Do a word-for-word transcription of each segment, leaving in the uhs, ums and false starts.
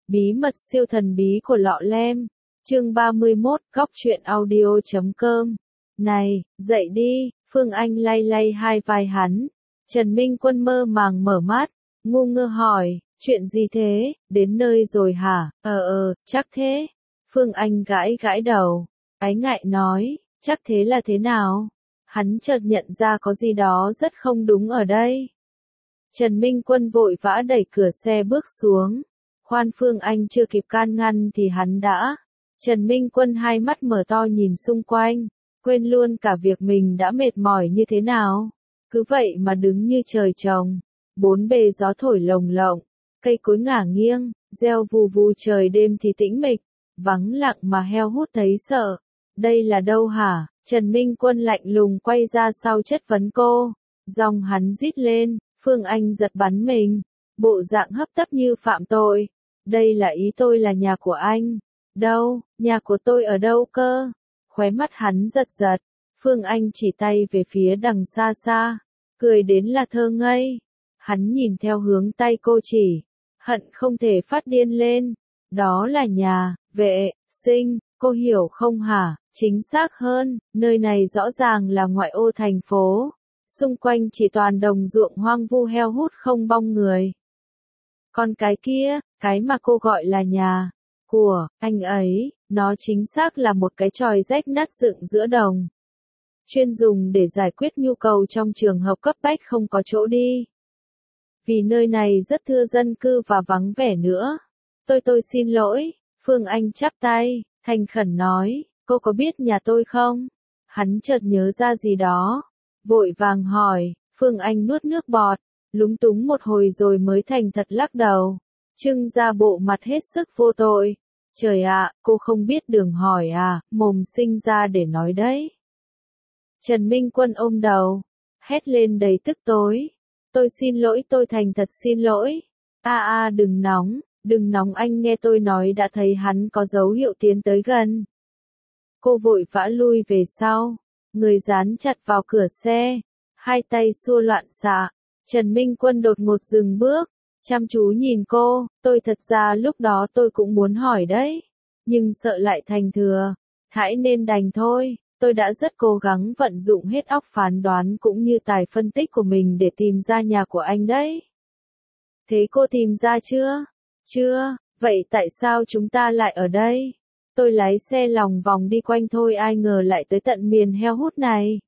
Bí mật siêu thần bí của lọ lem. Chương ba mươi mốt, góc truyện audio chấm com. Này, dậy đi, Phương Anh lay lay hai vai hắn. Trần Minh Quân mơ màng mở mắt, ngu ngơ hỏi, chuyện gì thế, đến nơi rồi hả? Ờ ờ, chắc thế. Phương Anh gãi gãi đầu, ái ngại nói, chắc thế là thế nào? Hắn chợt nhận ra có gì đó rất không đúng ở đây. Trần Minh Quân vội vã đẩy cửa xe bước xuống. Khoan Phương Anh chưa kịp can ngăn thì hắn đã. Trần Minh Quân hai mắt mở to nhìn xung quanh, quên luôn cả việc mình đã mệt mỏi như thế nào. Cứ vậy mà đứng như trời trồng, bốn bề gió thổi lồng lộng, cây cối ngả nghiêng, reo vù vù, trời đêm thì tĩnh mịch, vắng lặng mà heo hút thấy sợ. Đây là đâu hả? Trần Minh Quân lạnh lùng quay ra sau chất vấn cô. Giọng hắn rít lên, Phương Anh giật bắn mình, bộ dạng hấp tấp như phạm tội. Đây là ý tôi là nhà của anh. Đâu, nhà của tôi ở đâu cơ? Khóe mắt hắn giật giật. Phương Anh chỉ tay về phía đằng xa xa, cười đến là thơ ngây. Hắn nhìn theo hướng tay cô chỉ, hận không thể phát điên lên. Đó là nhà vệ sinh, cô hiểu không hả? Chính xác hơn, nơi này rõ ràng là ngoại ô thành phố. Xung quanh chỉ toàn đồng ruộng hoang vu heo hút không bóng người. Còn cái kia, cái mà cô gọi là nhà của anh ấy, nó chính xác là một cái chòi rách nát dựng giữa đồng, chuyên dùng để giải quyết nhu cầu trong trường hợp cấp bách không có chỗ đi. Vì nơi này rất thưa dân cư và vắng vẻ nữa. Tôi tôi xin lỗi, Phương Anh chắp tay, thành khẩn nói, cô có biết nhà tôi không? Hắn chợt nhớ ra gì đó, vội vàng hỏi. Phương Anh nuốt nước bọt, lúng túng một hồi rồi mới thành thật lắc đầu, trưng ra bộ mặt hết sức vô tội. Trời ạ, cô không biết đường hỏi à, mồm sinh ra để nói đấy. Trần Minh Quân ôm đầu, hét lên đầy tức tối. Tôi xin lỗi, tôi thành thật xin lỗi. A a đừng nóng, đừng nóng, anh nghe tôi nói. Đã thấy hắn có dấu hiệu tiến tới gần. Cô vội vã lui về sau, người dán chặt vào cửa xe, hai tay xua loạn xạ. Trần Minh Quân đột ngột dừng bước, chăm chú nhìn cô. Tôi thật ra lúc đó tôi cũng muốn hỏi đấy, nhưng sợ lại thành thừa, hãy nên đành thôi. Tôi đã rất cố gắng vận dụng hết óc phán đoán cũng như tài phân tích của mình để tìm ra nhà của anh đấy. Thế cô tìm ra chưa? Chưa, vậy tại sao chúng ta lại ở đây? Tôi lái xe lòng vòng đi quanh thôi, ai ngờ lại tới tận miền heo hút này.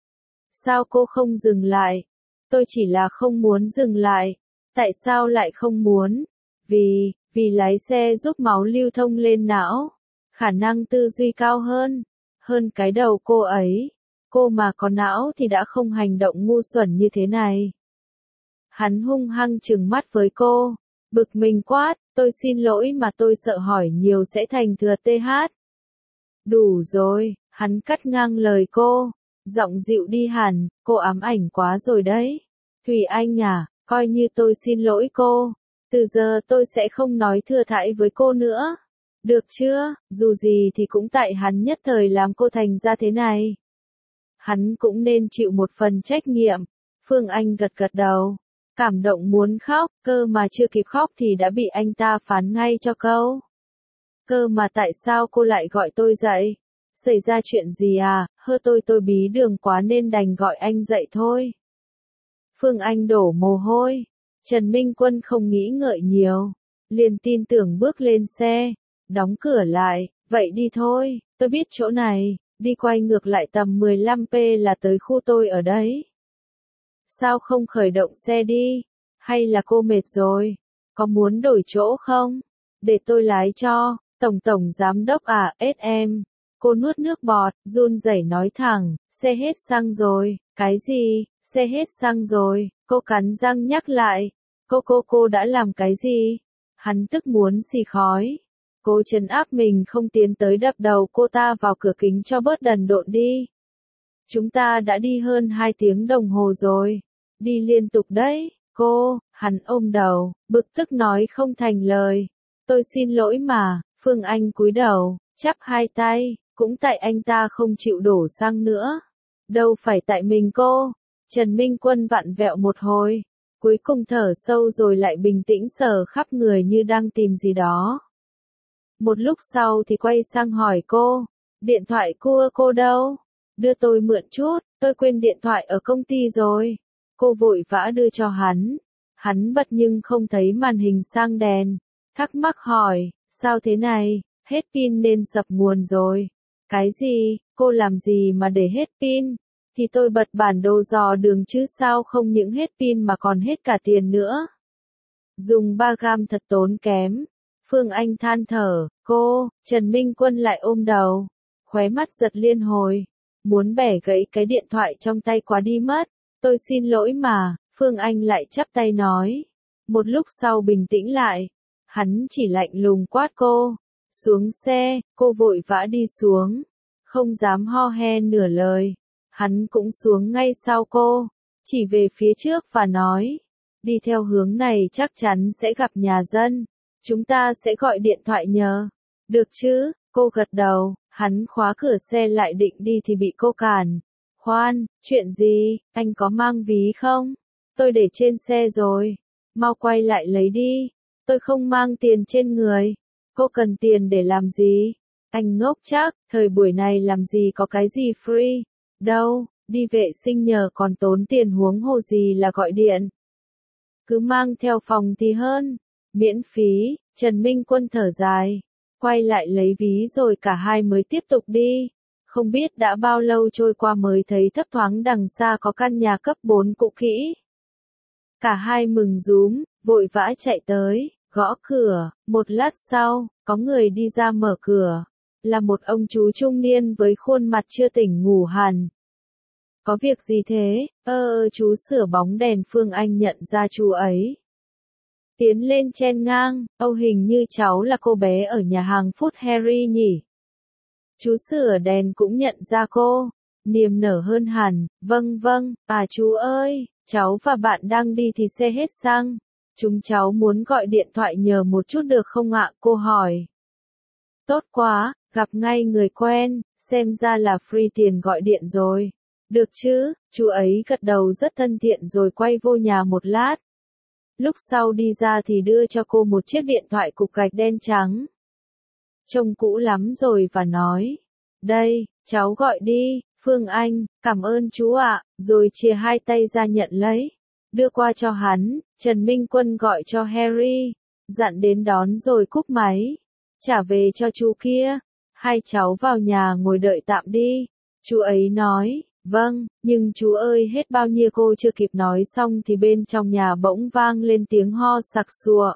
Sao cô không dừng lại? Tôi chỉ là không muốn dừng lại. Tại sao lại không muốn? Vì, vì lái xe giúp máu lưu thông lên não, khả năng tư duy cao hơn, hơn cái đầu cô ấy. Cô mà có não thì đã không hành động ngu xuẩn như thế này. Hắn hung hăng trừng mắt với cô, bực mình quát, tôi xin lỗi mà tôi sợ hỏi nhiều sẽ thành thừa tê hát. Đủ rồi, hắn cắt ngang lời cô, giọng dịu đi hẳn, cô ám ảnh quá rồi đấy. Thùy Anh à, coi như tôi xin lỗi cô, từ giờ tôi sẽ không nói thừa thãi với cô nữa. Được chưa, dù gì thì cũng tại hắn nhất thời làm cô thành ra thế này. Hắn cũng nên chịu một phần trách nhiệm. Phương Anh gật gật đầu, cảm động muốn khóc, cơ mà chưa kịp khóc thì đã bị anh ta phán ngay cho câu. Cơ mà tại sao cô lại gọi tôi dậy? Xảy ra chuyện gì à? Hơ tôi tôi bí đường quá nên đành gọi anh dậy thôi. Phương Anh đổ mồ hôi. Trần Minh Quân không nghĩ ngợi nhiều, liền tin tưởng bước lên xe, đóng cửa lại. Vậy đi thôi, tôi biết chỗ này, đi quay ngược lại tầm mười lăm phút là tới khu tôi ở đấy. Sao không khởi động xe đi? Hay là cô mệt rồi? Có muốn đổi chỗ không? Để tôi lái cho. Tổng tổng giám đốc à, ết em. Cô nuốt nước bọt, run rẩy nói thẳng, xe hết xăng rồi. Cái gì? Xe hết xăng rồi. Cô cắn răng nhắc lại. Cô cô cô đã làm cái gì? Hắn tức muốn xì khói. Cô trấn áp mình không tiến tới đập đầu cô ta vào cửa kính cho bớt đần độn đi. Chúng ta đã đi hơn hai tiếng đồng hồ rồi. Đi liên tục đấy, cô. Hắn ôm đầu, bực tức nói không thành lời. Tôi xin lỗi mà. Phương Anh cúi đầu, chắp hai tay. Cũng tại anh ta không chịu đổ xăng nữa. Đâu phải tại mình cô. Trần Minh Quân vặn vẹo một hồi, Cuối cùng thở sâu rồi lại bình tĩnh sờ khắp người như đang tìm gì đó. Một lúc sau thì quay sang hỏi cô, điện thoại của cô đâu? Đưa tôi mượn chút, tôi quên điện thoại ở công ty rồi. Cô vội vã đưa cho hắn. Hắn bật nhưng không thấy màn hình sang đèn. Thắc mắc hỏi, sao thế này, hết pin nên sập nguồn rồi. Cái gì, cô làm gì mà để hết pin? Thì tôi bật bản đồ dò đường chứ sao không những hết pin mà còn hết cả tiền nữa. Dùng ba gam thật tốn kém. Phương Anh than thở, cô, Trần Minh Quân lại ôm đầu. Khóe mắt giật liên hồi. Muốn bẻ gãy cái điện thoại trong tay quá đi mất. Tôi xin lỗi mà, Phương Anh lại chắp tay nói. Một lúc sau bình tĩnh lại. Hắn chỉ lạnh lùng quát cô. Xuống xe, cô vội vã đi xuống. Không dám ho he nửa lời. Hắn cũng xuống ngay sau cô. Chỉ về phía trước và nói. Đi theo hướng này chắc chắn sẽ gặp nhà dân. Chúng ta sẽ gọi điện thoại nhờ. Được chứ, cô gật đầu. Hắn khóa cửa xe lại định đi thì bị cô cản. Khoan, chuyện gì, anh có mang ví không? Tôi để trên xe rồi. Mau quay lại lấy đi. Tôi không mang tiền trên người. Cô cần tiền để làm gì? Anh ngốc chắc, thời buổi này làm gì có cái gì free. Đâu, đi vệ sinh nhờ còn tốn tiền huống hồ gì là gọi điện. Cứ mang theo phòng thì hơn. Miễn phí, Trần Minh Quân thở dài. Quay lại lấy ví rồi cả hai mới tiếp tục đi. Không biết đã bao lâu trôi qua mới thấy thấp thoáng đằng xa có căn nhà cấp bốn cũ kỹ. Cả hai mừng rúm, vội vã chạy tới, gõ cửa. Một lát sau, có người đi ra mở cửa. Là một ông chú trung niên với khuôn mặt chưa tỉnh ngủ hẳn. Có việc gì thế? Ơ, chú sửa bóng đèn. Phương Anh nhận ra chú ấy. Tiến lên chen ngang, Âu hình như cháu là cô bé ở nhà hàng Food Harry nhỉ? Chú sửa đèn cũng nhận ra cô, niềm nở hơn hẳn, vâng vâng, à chú ơi, cháu và bạn đang đi thì xe hết xăng. Chúng cháu muốn gọi điện thoại nhờ một chút được không ạ? Cô hỏi. Tốt quá, gặp ngay người quen, xem ra là free tiền gọi điện rồi. Được chứ, chú ấy gật đầu rất thân thiện rồi quay vô nhà một lát. Lúc sau đi ra thì đưa cho cô một chiếc điện thoại cục gạch đen trắng. Trông cũ lắm rồi và nói. Đây, cháu gọi đi, Phương Anh, cảm ơn chú ạ, rồi chia hai tay ra nhận lấy. Đưa qua cho hắn, Trần Minh Quân gọi cho Harry. Dặn đến đón rồi cúp máy. Trả về cho chú kia. Hai cháu vào nhà ngồi đợi tạm đi. Chú ấy nói. Vâng, nhưng chú ơi hết bao nhiêu cô chưa kịp nói xong thì bên trong nhà bỗng vang lên tiếng ho sặc sụa.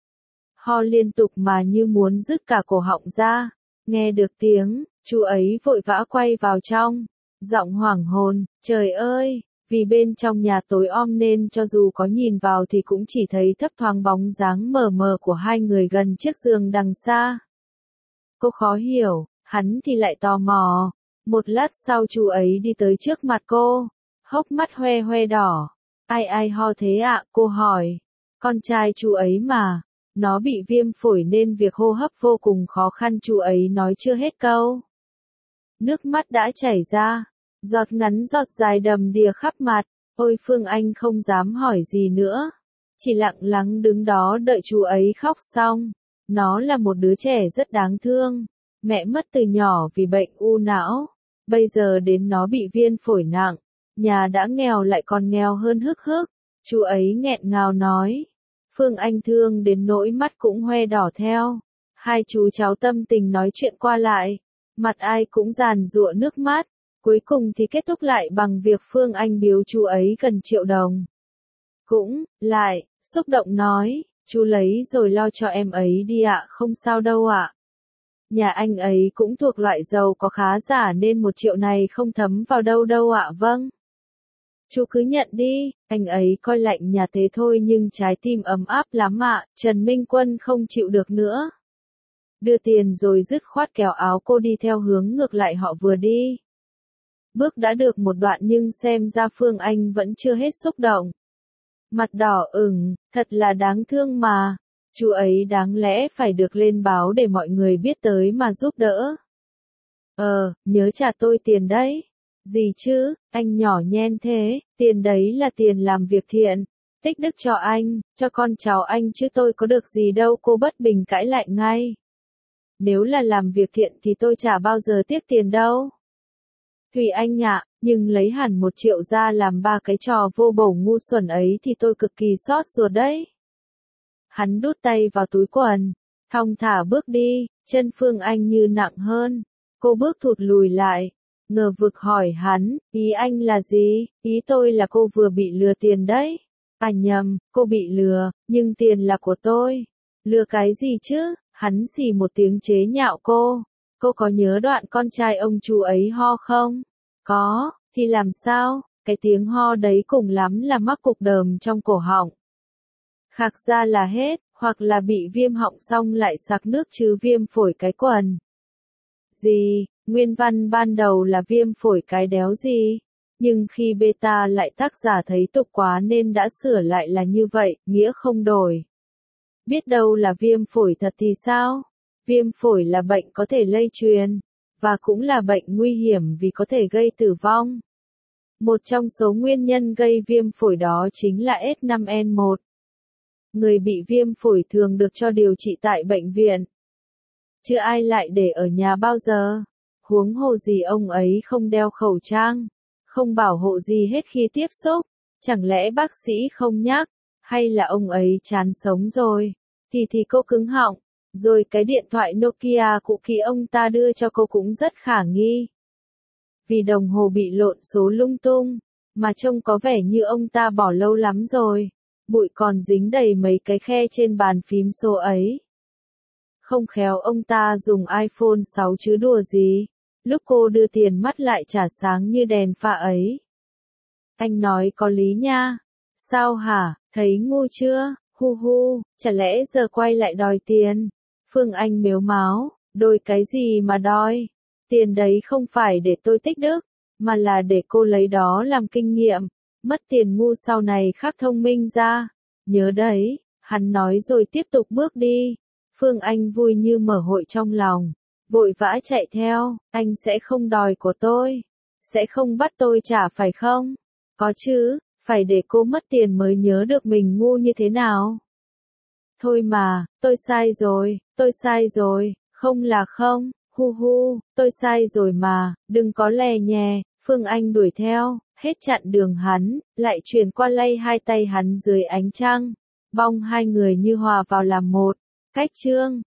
Ho liên tục mà như muốn dứt cả cổ họng ra. Nghe được tiếng, chú ấy vội vã quay vào trong. Giọng hoảng hồn, trời ơi, vì bên trong nhà tối om nên cho dù có nhìn vào thì cũng chỉ thấy thấp thoáng bóng dáng mờ mờ của hai người gần chiếc giường đằng xa. Cô khó hiểu, hắn thì lại tò mò. Một lát sau chú ấy đi tới trước mặt cô, hốc mắt hoe hoe đỏ. Ai ai ho thế ạ? Cô hỏi. Con trai chú ấy mà, nó bị viêm phổi nên việc hô hấp vô cùng khó khăn. Chú ấy nói chưa hết câu. Nước mắt đã chảy ra, giọt ngắn giọt dài đầm đìa khắp mặt. Ôi Phương Anh không dám hỏi gì nữa, chỉ lặng lắng đứng đó đợi chú ấy khóc xong. Nó là một đứa trẻ rất đáng thương, mẹ mất từ nhỏ vì bệnh u não. Bây giờ đến nó bị viêm phổi nặng, nhà đã nghèo lại còn nghèo hơn hức hức. Chú ấy nghẹn ngào nói. Phương Anh thương đến nỗi mắt cũng hoe đỏ theo. Hai chú cháu tâm tình nói chuyện qua lại, mặt ai cũng giàn giụa nước mắt. Cuối cùng thì kết thúc lại bằng việc Phương Anh biếu chú ấy gần triệu đồng. Cũng, lại, xúc động nói, chú lấy rồi lo cho em ấy đi ạ, không sao đâu ạ. Nhà anh ấy cũng thuộc loại giàu có khá giả nên một triệu này không thấm vào đâu đâu ạ. Vâng. Chú cứ nhận đi, anh ấy coi lạnh nhà thế thôi nhưng trái tim ấm áp lắm ạ. Trần Minh Quân không chịu được nữa. Đưa tiền rồi dứt khoát kéo áo cô đi theo hướng ngược lại họ vừa đi. Bước đã được một đoạn nhưng xem ra Phương Anh vẫn chưa hết xúc động. Mặt đỏ ửng, thật là đáng thương mà. Chú ấy đáng lẽ phải được lên báo để mọi người biết tới mà giúp đỡ. Ờ, nhớ trả tôi tiền đấy. Gì chứ, anh nhỏ nhen thế, tiền đấy là tiền làm việc thiện. tích đức cho anh, cho con cháu anh chứ tôi có được gì đâu. Cô bất bình cãi lại ngay. Nếu là làm việc thiện thì tôi chả bao giờ tiếc tiền đâu. Thùy Anh ạ, nhưng lấy hẳn một triệu ra làm ba cái trò vô bổ ngu xuẩn ấy thì tôi cực kỳ xót ruột đấy. Hắn đút tay vào túi quần, thong thả bước đi, chân Phương Anh như nặng hơn. Cô bước thụt lùi lại, ngờ vực hỏi hắn, ý anh là gì? Ý tôi là cô vừa bị lừa tiền đấy. À nhầm, cô bị lừa, nhưng tiền là của tôi. Lừa cái gì chứ? Hắn xì một tiếng chế nhạo cô. Cô có nhớ đoạn con trai ông chú ấy ho không? Có, thì làm sao? Cái tiếng ho đấy cùng lắm là mắc cục đờm trong cổ họng. Khạc ra là hết, hoặc là bị viêm họng xong lại sặc nước chứ viêm phổi cái quần. Gì, nguyên văn ban đầu là viêm phổi cái đéo gì? Nhưng khi beta lại tác giả thấy tục quá nên đã sửa lại là như vậy, nghĩa không đổi. Biết đâu là viêm phổi thật thì sao? Viêm phổi là bệnh có thể lây truyền, và cũng là bệnh nguy hiểm vì có thể gây tử vong. Một trong số nguyên nhân gây viêm phổi đó chính là S năm N một. Người bị viêm phổi thường được cho điều trị tại bệnh viện. Chứ ai lại để ở nhà bao giờ? Huống hồ gì ông ấy không đeo khẩu trang, không bảo hộ gì hết khi tiếp xúc. Chẳng lẽ bác sĩ không nhắc, hay là ông ấy chán sống rồi? Thì thì cô cứng họng. Rồi cái điện thoại Nokia cũ kỹ ông ta đưa cho cô cũng rất khả nghi. Vì đồng hồ bị lộn số lung tung, mà trông có vẻ như ông ta bỏ lâu lắm rồi. Bụi còn dính đầy mấy cái khe trên bàn phím số ấy. Không khéo ông ta dùng iPhone sáu chứ đùa gì. Lúc cô đưa tiền mắt lại trả sáng như đèn pha ấy. Anh nói có lý nha. Sao hả, thấy ngu chưa? Hu hu, chả lẽ giờ quay lại đòi tiền? Phương Anh mếu máo, đòi cái gì mà đòi? Tiền đấy không phải để tôi tích đức, mà là để cô lấy đó làm kinh nghiệm. Mất tiền ngu sau này khắc thông minh ra. Nhớ đấy, hắn nói rồi tiếp tục bước đi. Phương Anh vui như mở hội trong lòng. Vội vã chạy theo, anh sẽ không đòi của tôi. Sẽ không bắt tôi trả phải không? Có chứ, phải để cô mất tiền mới nhớ được mình ngu như thế nào. Thôi mà, tôi sai rồi, tôi sai rồi, không là không, hu hu, tôi sai rồi mà, đừng có lè nhè. Phương Anh đuổi theo, hết chặn đường hắn, lại chuyển qua lay hai tay hắn dưới ánh trăng. Bong hai người như hòa vào làm một. Cách chương